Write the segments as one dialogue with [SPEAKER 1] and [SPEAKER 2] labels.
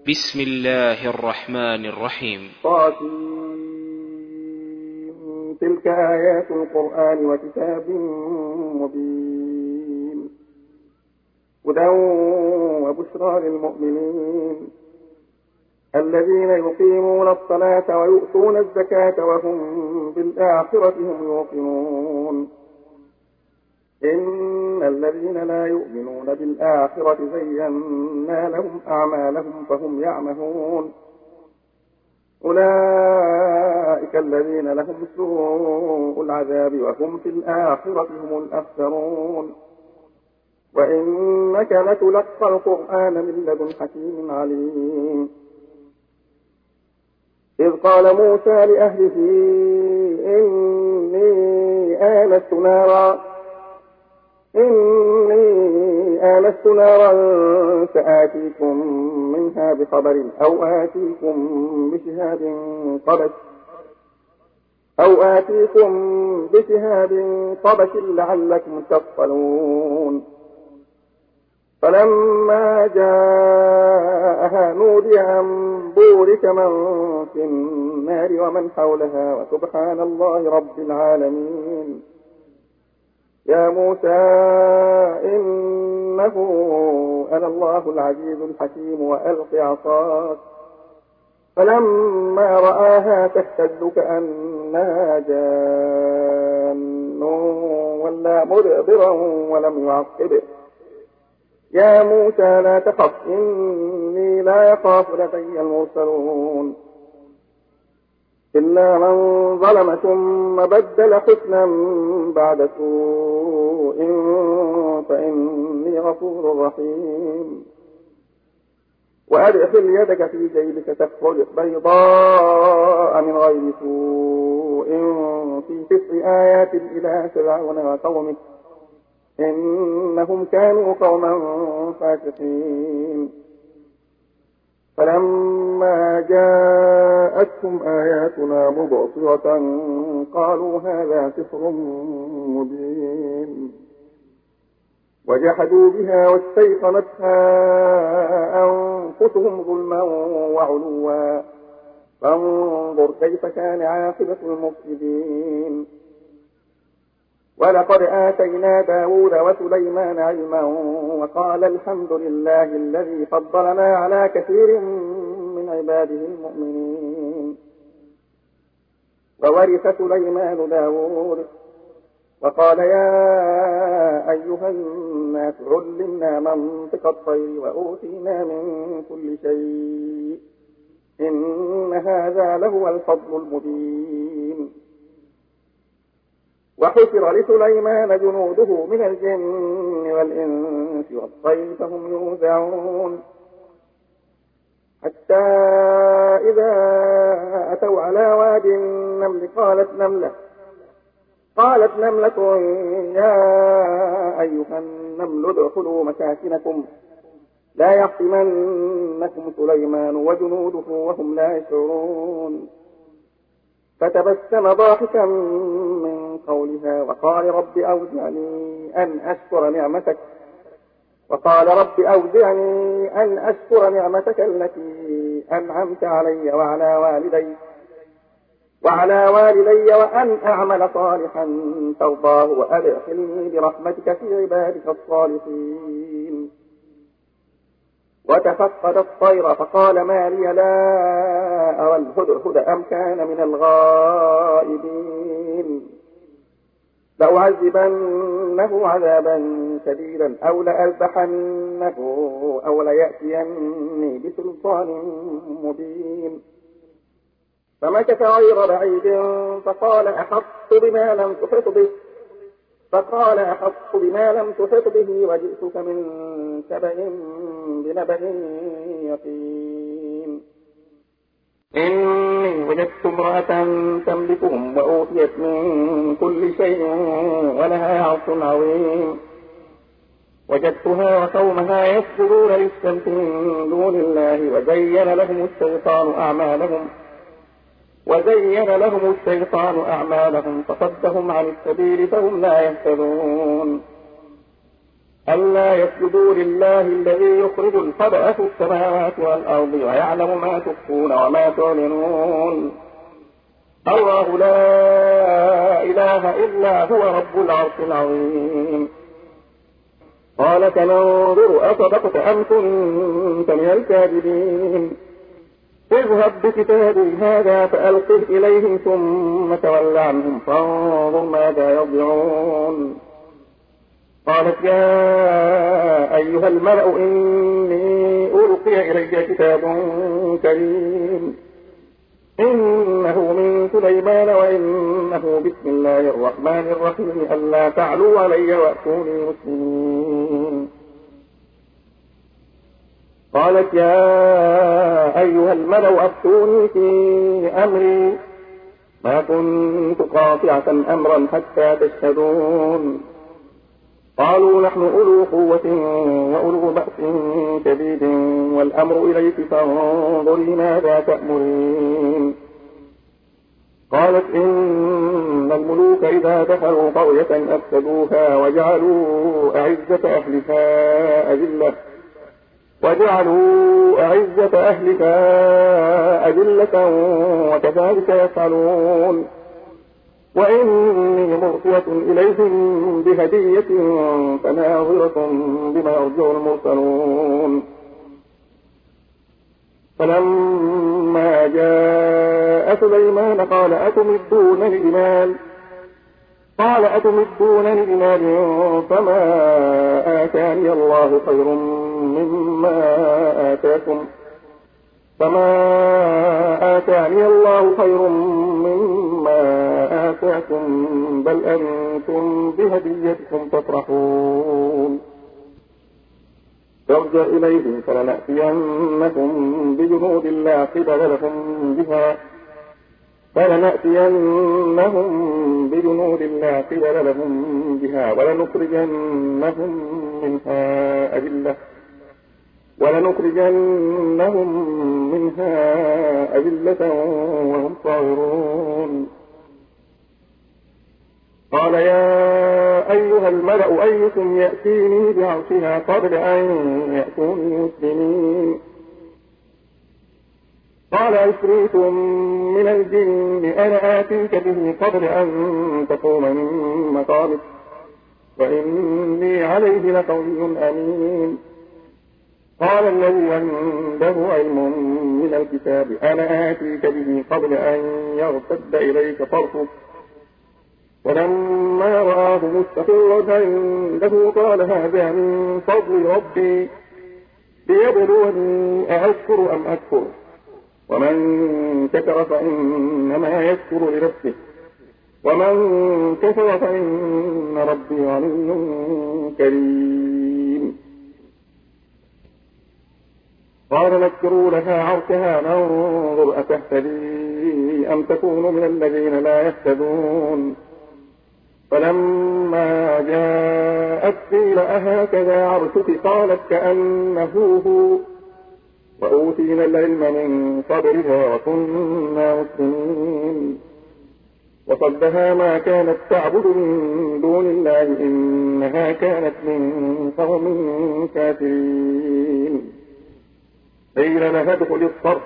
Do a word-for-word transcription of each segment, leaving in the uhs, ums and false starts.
[SPEAKER 1] بسم الله الرحمن الرحيم.
[SPEAKER 2] طاسين تلك آيات القرآن وكتاب مبين هدى وبشرى للمؤمنين الذين يقيمون الصلاة ويؤتون الزكاة وهم بالآخرة هم يوقنون إن الذين لا يؤمنون بالآخرة زينا لهم أعمالهم فهم يعمهون أولئك الذين لهم سوء العذاب وهم في الآخرة هم الأخسرون وإنك لتلقى القرآن من لدن حكيم عليم إذ قال موسى لأهله إني آنست نارا إني آنست نارا سآتيكم منها بخبر أو آتيكم بشهاب قبس أو آتيكم بشهاب قبس لعلكم تصطلون فلما جاءها نودي أن بورك من في النار ومن حولها وسبحان الله رب العالمين يا موسى إنه أنا الله العزيز الحكيم وألق عصاك فلما رآها تهتز كأنها جان ولا مدبرا ولم يعقب يا موسى لا تخف إني لا يخاف لدي المرسلون إلا من ظلم ثم بدل حسنا بعد سوء فإني غفور رحيم وأدخل يدك في جيبك تخرج بيضاء من غير سوء في تسع آيات إلى فرعون وقومه إنهم كانوا قوما فاسقين فلما جاءتهم آياتنا مبصرة قالوا هذا سحر مبين وجحدوا بها واستيقنتها أنفسهم ظلما وعلوا فانظر كيف كان عاقبة المفسدين ولقد آتينا داود وسليمان علما وقال الحمد لله الذي فضلنا على كثير من عباده المؤمنين وورث سليمان داود وقال يا أيها الناس علمنا منطق الطير وأوتينا من كل شيء إن هذا لهو الفضل المبين وحشر لسليمان جنوده من الجن والإنس والطير فهم يوزعون حتى إذا أتوا على واد النمل قالت نملة قالت نملة يا أيها النمل ادخلوا مساكنكم لا يحطمنكم سليمان وجنوده وهم لا يشعرون فتبسم ضاحكا من قولها وقال رب أوزعني أن أشكر نعمتك وقال رب أوزعني أن أشكر نعمتك التي أنعمت علي وعلى والدي وعلى والدي وأن أعمل صالحا ترضاه وأدخلني برحمتك في عبادك الصالحين وتفقد الطير فقال ما لي لا أرى الهدهد أم كان من الغائبين لأعذبنه عذابا شديدا أو لأذبحنه أو ليأتيني بسلطان مبين فمكث غير بعيد فقال أحط بما لم تحط به فقال أحط بما لم تحط به وجئتك من سبأ بنبأ يقين إني وجدت امرأة تملكهم وأوتيت من كل شيء ولها عرش عظيم وجدتها وقومها يسجدون للشمس من دون الله وزين لهم الشيطان أعمالهم وزين لهم الشيطان أعمالهم فصدهم عن السبيل فهم لا يهتدون ألا يسجدوا لله الذي يخرج الخبأ في السماوات والأرض ويعلم ما تخفون وما تعلنون. الله لا إله إلا هو رب العرش العظيم. قال فننظر أصدقت أم كنت من الكاذبين. اذهب بكتابي هذا فألقه إليهم ثم تول عنهم فانظر ماذا يرجعون. قالت يا أيها الملأ إني ألقي إلي كتاب كريم إنه من سليمان وإنه بسم الله الرحمن الرحيم ألا تعلوا علي وأتوني مسلمين. قالت يا أيها الملأ أفتوني في أمري ما كنت قاطعة أمرا حتى تشهدون. قالوا نحن أولو قوة وأولو بأس شديد والأمر إليك فانظري ماذا تأمرين. قالت إن الملوك إذا دخلوا قرية أفسدوها وجعلوا أعزة أهلها أذلة وجعلوا أعزة أهلها أذلة وكذلك يفعلون. وإني مرسلة إليهم بهدية فناظرة بما يرجع المرسلون. فلما جاء سليمان قال أتمدونني بمال قال أتمدونني بمال فما آتاني الله خير مما آتاكم فما آتاني الله خير مما آتاكم بل أنتم بهديتكم تفرحون. ارجع إليهم فلنأتينكم بجنود لا قبل لهم بها فلنأتينهم بجنود لا قبل لهم بها ولنخرجنهم منها أذلة ولنخرجنهم منها أذلة وهم صاغرون. قال يا أيها الملأ أيكم يأتيني بعرشها قبل أن يأتوني مسلمين. قال عفريت من الجن أنا آتيك به قبل أن تقوم من مقامك وإني عليه لقوي أمين. قال الذي عنده علم من الكتاب أنا آتيك به قبل أن يرتد إليك طرفك ولما رآه مستقرا عنده قال هذا من فضل ربي ليبلوني أأشكر أم أكفر ومن كفر فإنما يشكر لنفسه ومن كفر فإن ربي غني كريم. قال نكروا لها عرشها ننظر أتهتدي أم تكون من الذين لا يهتدون. فلما جاءت قيل أهكذا عرشك قالت كأنه هو وأوتينا العلم من قبلها وكنا مسلمين. وصدها ما كانت تعبد من دون الله إنها كانت من قوم كافرين. قيل لها ادخل الصرح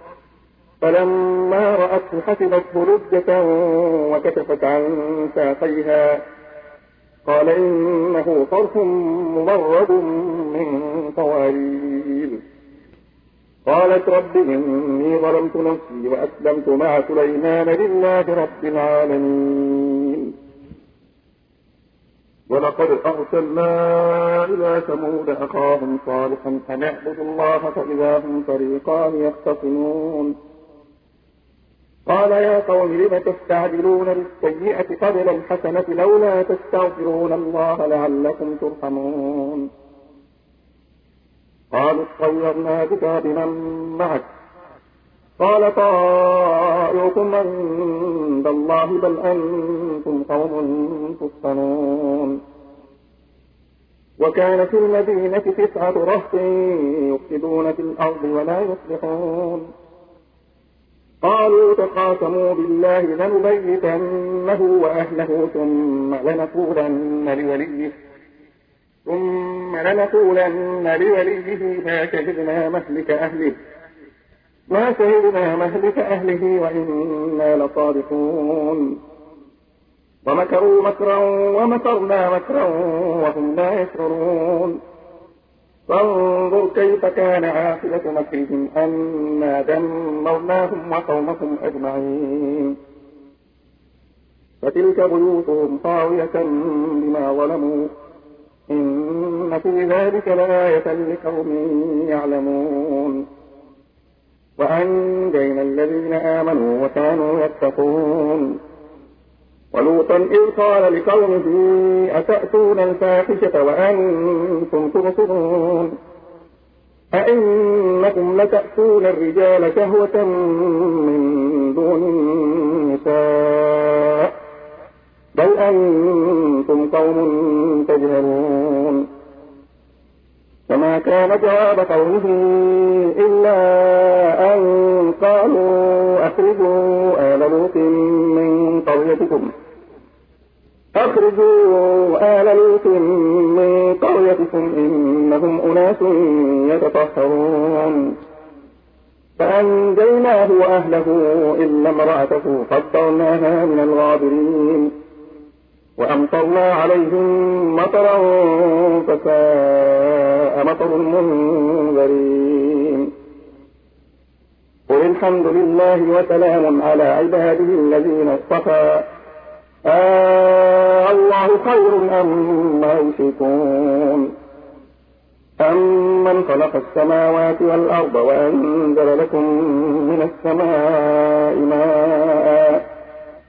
[SPEAKER 2] فلما رأته حسبته لجة وكشفت عن ساقيها قال إنه صرح ممرد من قوارير. قالت رب إني ظلمت نفسي وأسلمت مع سليمان لله رب العالمين. ولقد أرسلنا إلى ثمود أخاهم صالحا أن اعبدوا الله فإذا هم فريقان يختصمون. قال يا قوم لم تستعجلون بالسيئة قبل الحسنة لولا تستغفرون الله لعلكم ترحمون. قالوا اطيرنا بك بمن معك قال طائركم عند الله بل أنتم قوم تفتنون. وكان في المدينة تسعة رهط يفسدون في الأرض ولا يصلحون. قالوا تقاسموا بالله لنبيتنه وأهله ثم لنقولن لوليه ثم لنقولن لوليه ما شهدنا مهلك أهله ما شهدنا مهلك أهله وإنا لصادقون ومكروا مكرا ومكرنا مكرا وهم لا يشعرون فانظر كيف كان عاقبة مكرهم أنا دمرناهم وقومهم أجمعين فتلك بيوتهم خاوية بما ظلموا إن في ذلك لآية لقوم يعلمون وأنجينا الذين آمنوا وكانوا يتقون ولوطا إذ قال لقومه أتأتون الفاحشة وأنتم تبصرون أئنكم لتأتون الرجال شهوة من دون النساء بل أنتم قوم تجهلون فما كان جواب قومه إلا أن قالوا أخرجوا آل لوط من قريتكم أخرجوا آل لوط من قريتكم إنهم أناس يتطهرون فأنجيناه وأهله إلا امرأته قدرناها من الغابرين وأمطرنا عليهم مطرا فساء مطر المنذرين قل الحمد لله وسلام على عباده الذين اصطفى آه الله خير أما يشركون أمن خلق السماوات والأرض وأنزل لكم من السماء ماء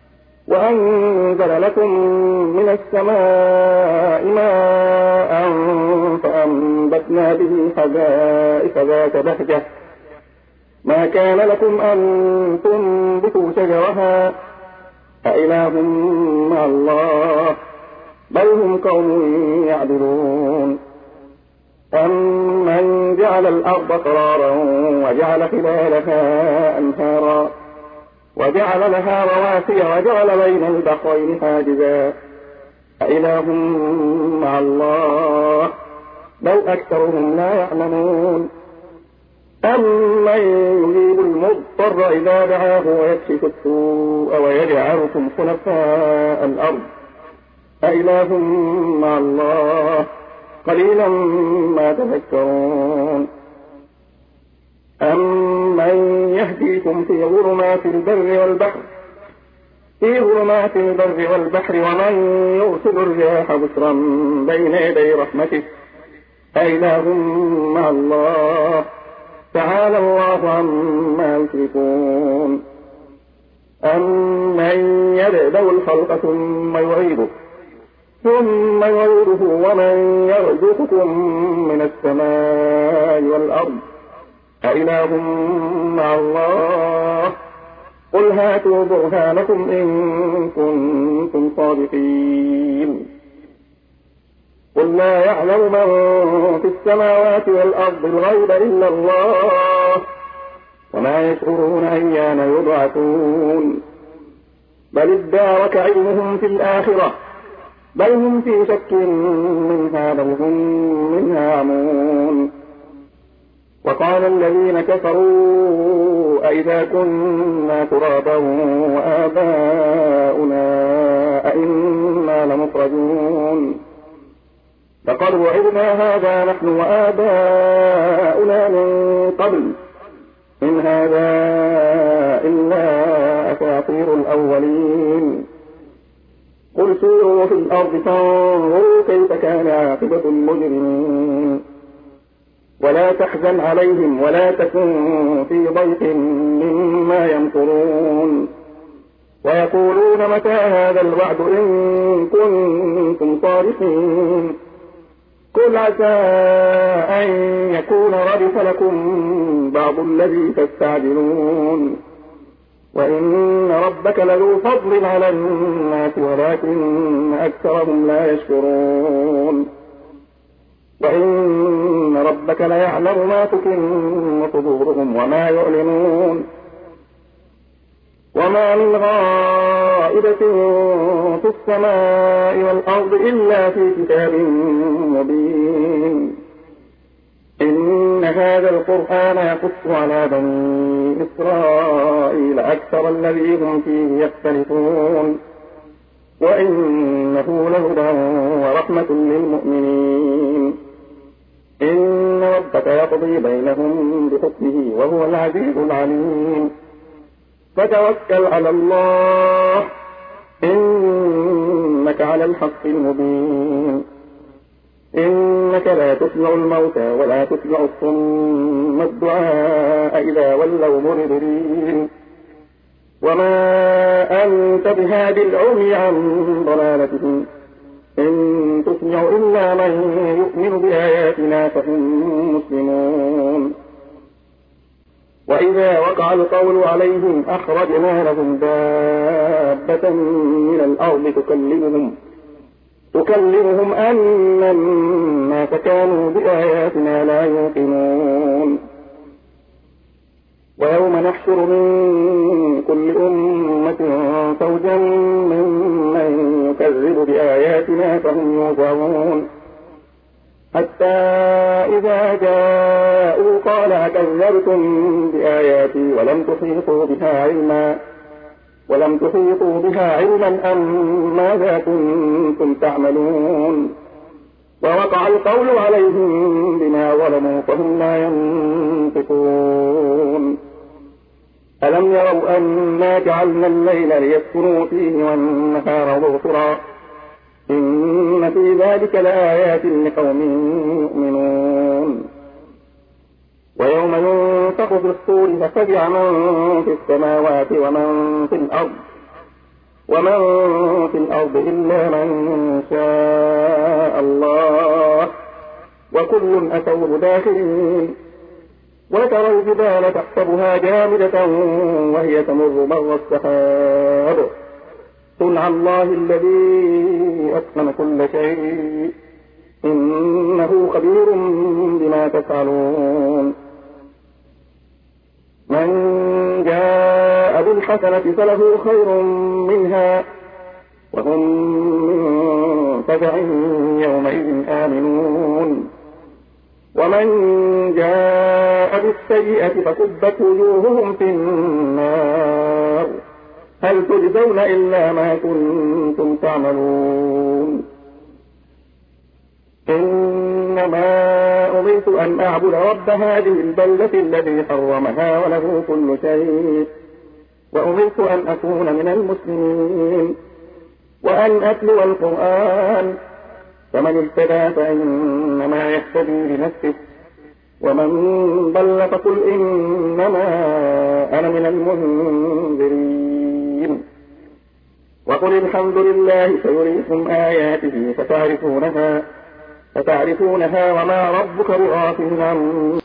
[SPEAKER 2] وأنزل لكم من السماء ماء فأنبتنا به حدائق ذات بهجة ما كان لكم أن تنبتوا شجرها أإله مع الله بل هم قوم يعدلون أمن جعل الأرض قرارا وجعل خلالها أنهارا وجعل لها رواسي وجعل بين البحرين حاجزا أإله مع الله بل أكثرهم لا يعلمون أمن يجيب المضطر إذا دعاه ويكشف السوء ويجعلكم خلفاء الأرض أإله مع الله قليلا ما تذكرون أمن يهديكم في ظلمات البر والبحر في ظلمات البر والبحر ومن يرسل الرياح بشرا بين يدي رحمته أإله مع الله تعالى الله عما يشركون أمن يبدأ الخلق ثم يعيده ثم يعيده ومن يرزقكم من السماء والأرض أإله مع الله قل هاتوا برهانكم إن كنتم صادقين قل لا يعلم من في السماوات والأرض الغيب إلا الله وما يشعرون أيان يبعثون بل ادارك علمهم في الآخرة بل هم في شك منها بل هم منها عمون وقال الذين كفروا أئذا كنا ترابا وآباؤنا أئنا لمخرجون لقد وعدنا هذا نحن وآباؤنا من قبل إن هذا إلا أساطير الأولين قل سيروا في الأرض فانظروا كيف كان عاقبة المجرمين ولا تحزن عليهم ولا تكن في ضيق مما يمكرون ويقولون متى هذا الوعد إن كنتم صادقين قل عسى أن يكون ردف لكم بعض الذي تستعجلون وإن ربك لذو فضل على الناس ولكن أكثرهم لا يشكرون وإن ربك ليعلم ما تكن صدورهم وما يعلنون وما من غائبة في السماء والأرض إلا في كتاب مبين إن هذا القرآن يقص على بني إسرائيل أكثر الذي هم فيه يختلفون وإنه لهدى ورحمة للمؤمنين إن ربك يقضي بينهم بحكمه وهو العزيز العليم فتوكل على الله إنك على الحق المبين إنك لا تسمع الموتى ولا تسمع الصم الدعاء إذا ولوا مدبرين وما أنت بهادي العمي عن ضلالتهم إن تسمع إلا من يؤمن بآياتنا فهم مسلمون وإذا وقع القول عليهم أخرجنا لهم دابة من الأرض تكلمهم تكلمهم أن الناس كانوا بآياتنا لا يوقنون ويوم نحشر من كل أمة فوجا ممن يكذب بآياتنا فهم يوزعون حتى إذا جاءوا قال أكذبتم بآياتي ولم تحيطوا بها علما ولم تحيطوا بها علما أم ماذا كنتم تعملون ووقع القول عليهم بما ظلموا فهم لا ينطقون ألم يروا أنا جعلنا الليل ليسكنوا فيه والنهار مبصرا إن في ذلك لآيات لقوم يؤمنون ويوم ينفخ في الصور ففزع من في السماوات ومن في الأرض ومن في الأرض إلا من شاء الله وكل أتوه داخلين وترى الجبال تحسبها جامدة وهي تمر مر السحاب صنع الله الذي أتقن كل شيء إنه خبير بما تفعلون من جاء بالحسنة فله خير منها وهم من فزع يومئذ آمنون ومن جاء بالسيئة فكبت وجوههم في النار هل تجزون إلا ما كنتم تعملون إنما أمرت أن أعبد رب هذه البلدة الذي حرمها وله كل شيء وأمرت أن أكون من المسلمين وأن أتلو القرآن فمن اهتدى فإنما يهتدي لنفسه ومن ضل فقل إنما أنا من المنذرين وقل الحمد لله سيريكم آياته فتعرفونها فتعرفونها وما ربك بغافل عما